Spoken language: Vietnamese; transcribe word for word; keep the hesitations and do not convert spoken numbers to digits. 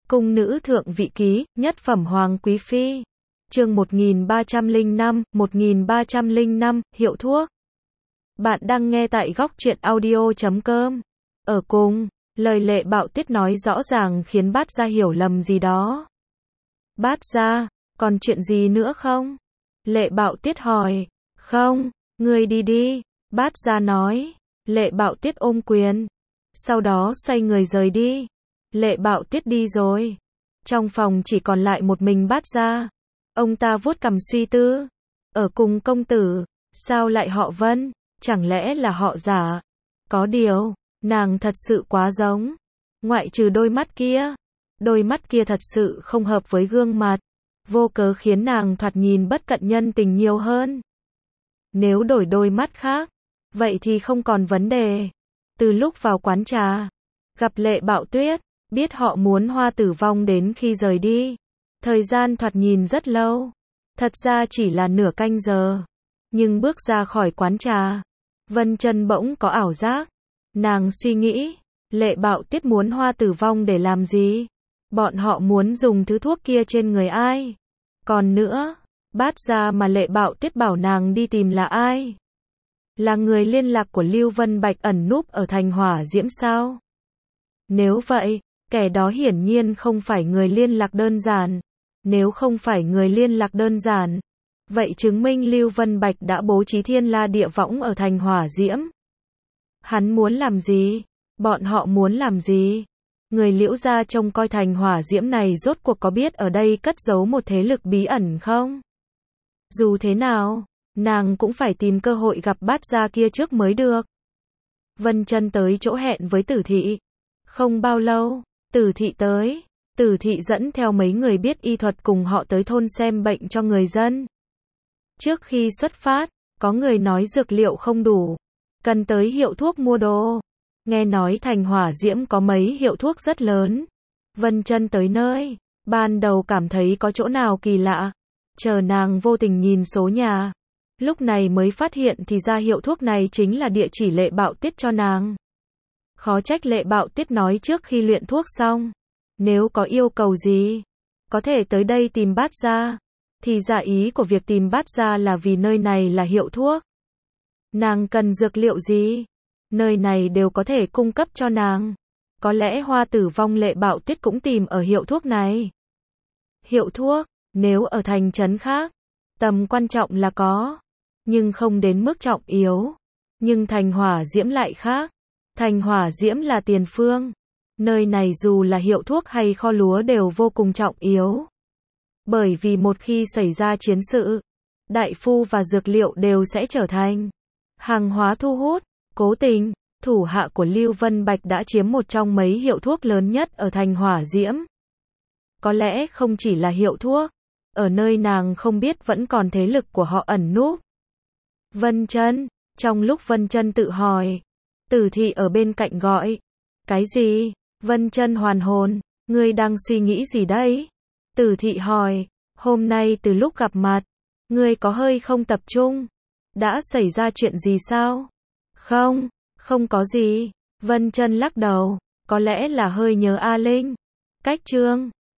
Cung nữ thượng vị ký, nhất phẩm hoàng quý phi. Chương một nghìn ba trăm lẻ năm, một nghìn ba trăm lẻ năm, hiệu thuốc. Bạn đang nghe tại góc truyện audio chấm com. Ở cùng, lời Lệ Bạo Tuyết nói rõ ràng khiến Bát Gia hiểu lầm gì đó. Bát Gia, còn chuyện gì nữa không? Lệ Bạo Tuyết hỏi. Không, ngươi đi đi. Bát Gia nói. Lệ Bạo Tuyết ôm quyền. Sau đó xoay người rời đi. Lệ Bạo Tuyết đi rồi. Trong phòng chỉ còn lại một mình Bát Gia. Ông ta vuốt cằm suy tư. Ở cùng công tử, sao lại họ Vân? Chẳng lẽ là họ giả? Có điều, nàng thật sự quá giống. Ngoại trừ đôi mắt kia. Đôi mắt kia thật sự không hợp với gương mặt. Vô cớ khiến nàng thoạt nhìn bất cận nhân tình nhiều hơn. Nếu đổi đôi mắt khác, vậy thì không còn vấn đề. Từ lúc vào quán trà, gặp Lệ Bạo Tuyết, biết họ muốn Hoa Tử Vong đến khi rời đi. Thời gian thoạt nhìn rất lâu. Thật ra chỉ là nửa canh giờ. Nhưng bước ra khỏi quán trà, Vân Chân bỗng có ảo giác. Nàng suy nghĩ, Lệ Bạo Tuyết muốn Hoa Tử Vong để làm gì? Bọn họ muốn dùng thứ thuốc kia trên người ai? Còn nữa, Bát Gia mà Lệ Bạo Tuyết bảo nàng đi tìm là ai? Là người liên lạc của Lưu Vân Bạch ẩn núp ở thành Hỏa Diễm sao? Nếu vậy, kẻ đó hiển nhiên không phải người liên lạc đơn giản. Nếu không phải người liên lạc đơn giản, vậy chứng minh Lưu Vân Bạch đã bố trí thiên la địa võng ở thành Hỏa Diễm. Hắn muốn làm gì? Bọn họ muốn làm gì? Người Liễu gia trông coi thành Hỏa Diễm này rốt cuộc có biết ở đây cất giấu một thế lực bí ẩn không? Dù thế nào, nàng cũng phải tìm cơ hội gặp Bát Gia kia trước mới được. Vân Chân tới chỗ hẹn với Tử Thị. Không bao lâu, Tử Thị tới. Tử Thị dẫn theo mấy người biết y thuật cùng họ tới thôn xem bệnh cho người dân. Trước khi xuất phát, có người nói dược liệu không đủ, cần tới hiệu thuốc mua đồ. Nghe nói thành Hỏa Diễm có mấy hiệu thuốc rất lớn. Vân Chân tới nơi, ban đầu cảm thấy có chỗ nào kỳ lạ. Chờ nàng vô tình nhìn số nhà, lúc này mới phát hiện thì ra hiệu thuốc này chính là địa chỉ Lệ Bạo Tuyết cho nàng. Khó trách Lệ Bạo Tuyết nói trước khi luyện thuốc xong, nếu có yêu cầu gì, có thể tới đây tìm Bát Gia. Thì ra ý của việc tìm Bát Gia là vì nơi này là hiệu thuốc. Nàng cần dược liệu gì? Nơi này đều có thể cung cấp cho nàng. Có lẽ Hoa Tử Vong Lệ Bạo Tuyết cũng tìm ở hiệu thuốc này. Hiệu thuốc, nếu ở thành trấn khác, tầm quan trọng là có, nhưng không đến mức trọng yếu. Nhưng thành Hỏa Diễm lại khác. Thành Hỏa Diễm là tiền phương. Nơi này dù là hiệu thuốc hay kho lúa đều vô cùng trọng yếu. Bởi vì một khi xảy ra chiến sự, đại phu và dược liệu đều sẽ trở thành hàng hóa thu hút. Cố tình, thủ hạ của Lưu Vân Bạch đã chiếm một trong mấy hiệu thuốc lớn nhất ở thành Hỏa Diễm. Có lẽ không chỉ là hiệu thuốc, ở nơi nàng không biết vẫn còn thế lực của họ ẩn núp. Vân Chân, trong lúc Vân Chân tự hỏi, Tử Thị ở bên cạnh gọi. Cái gì? Vân Chân hoàn hồn, ngươi đang suy nghĩ gì đấy? Tử Thị hỏi, hôm nay từ lúc gặp mặt, ngươi có hơi không tập trung? Đã xảy ra chuyện gì sao? Không, không có gì. Vân Chân lắc đầu, có lẽ là hơi nhớ A Linh. Cách chương